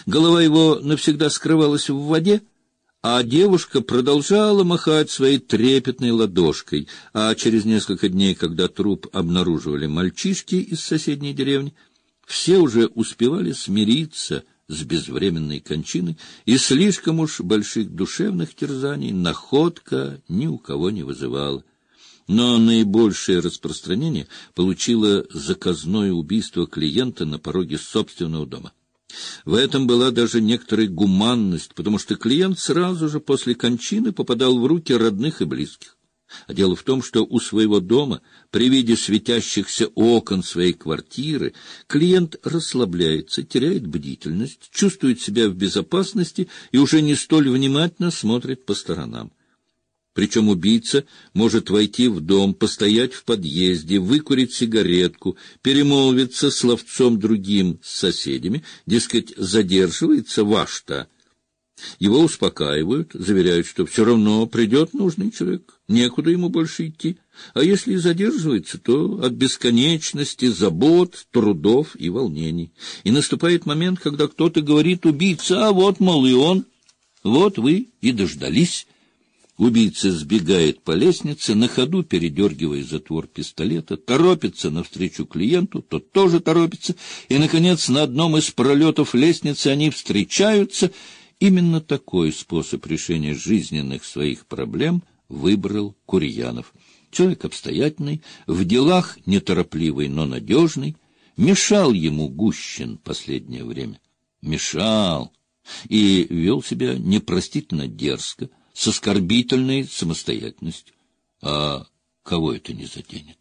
Голова его навсегда скрывалась в воде, а девушка продолжала махать своей трепетной ладошкой, а через несколько дней, когда труп обнаруживали мальчишки из соседней деревни, все уже успевали смириться с безвременной кончиной, и слишком уж больших душевных терзаний находка ни у кого не вызывала. Но наибольшее распространение получило заказное убийство клиента на пороге собственного дома. В этом была даже некоторая гуманность, потому что клиент сразу же после кончины попадал в руки родных и близких. А дело в том, что у своего дома, при виде светящихся окон своей квартиры, клиент расслабляется, теряет бдительность, чувствует себя в безопасности и уже не столь внимательно смотрит по сторонам. Причем убийца может войти в дом, постоять в подъезде, выкурить сигаретку, перемолвиться словцом другим с соседями, дескать, задерживается ваш-то. Его успокаивают, заверяют, что все равно придет нужный человек, некуда ему больше идти, а если и задерживается, то от бесконечности забот, трудов и волнений. И наступает момент, когда кто-то говорит убийце: а вот, мол, и он, вот вы и дождались. Убийца сбегает по лестнице, на ходу передергивая затвор пистолета, торопится навстречу клиенту, тот тоже торопится, и, наконец, на одном из пролетов лестницы они встречаются. Именно такой способ решения жизненных своих проблем выбрал Курьянов. Человек обстоятельный, в делах неторопливый, но надежный. Мешал ему Гущин последнее время. Мешал. И вел себя непростительно дерзко, с оскорбительной самостоятельностью. А кого это не заденет?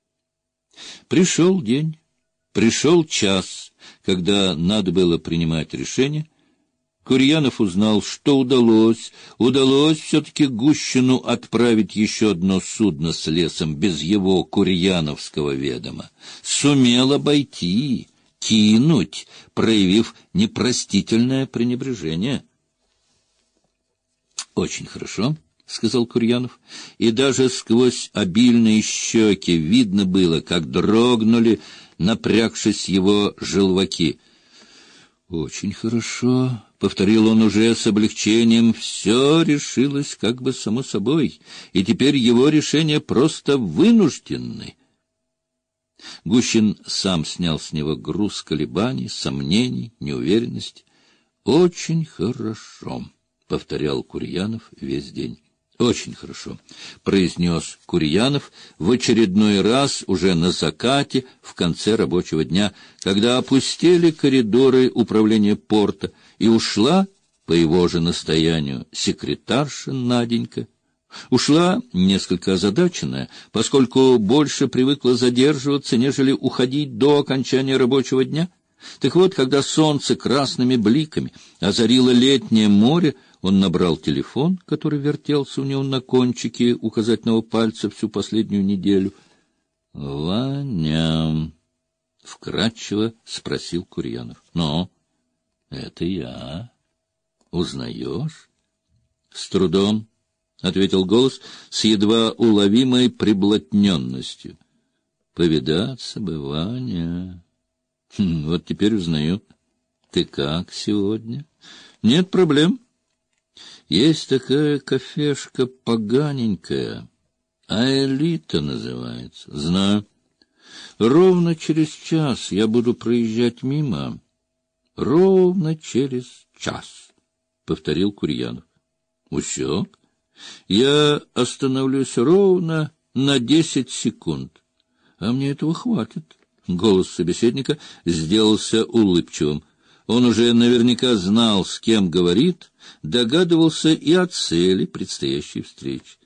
Пришел день, пришел час, когда надо было принимать решение. Курьянов узнал, что удалось все-таки Гущину отправить еще одно судно с лесом без его курьяновского ведома. Сумел обойти, кинуть, проявив непростительное пренебрежение. «Очень хорошо», — сказал Курьянов, и даже сквозь обильные щеки видно было, как дрогнули, напрягшись его желваки. «Очень хорошо», — повторил он уже с облегчением, — «все решилось как бы само собой, и теперь его решения просто вынужденны». Гущин сам снял с него груз колебаний, сомнений, неуверенности. «Очень хорошо», — повторял Курьянов весь день. «Очень хорошо», — произнес Курьянов в очередной раз уже на закате, в конце рабочего дня, когда опустели коридоры управления порта, и ушла, по его же настоянию, секретарша Наденька. Ушла несколько озадаченная, поскольку больше привыкла задерживаться, нежели уходить до окончания рабочего дня. Так вот, когда солнце красными бликами озарило летнее море, он набрал телефон, который вертелся у него на кончике указательного пальца всю последнюю неделю. — Ваня, — вкратчиво спросил Курьянов. — Ну, это я. Узнаешь? — С трудом, — ответил голос с едва уловимой приблотненностью. — Повидаться бы, Ваня. Вот теперь узнаю. Ты как сегодня? — Нет проблем. Есть такая кафешка поганенькая, Аэлита называется. Знаю. Ровно через час я буду проезжать мимо. Ровно через час, — повторил Курьянов. Усек. Я остановлюсь ровно на 10 секунд. А мне этого хватит. Голос собеседника сделался улыбчивым. Он уже наверняка знал, с кем говорит, догадывался и о цели предстоящей встречи.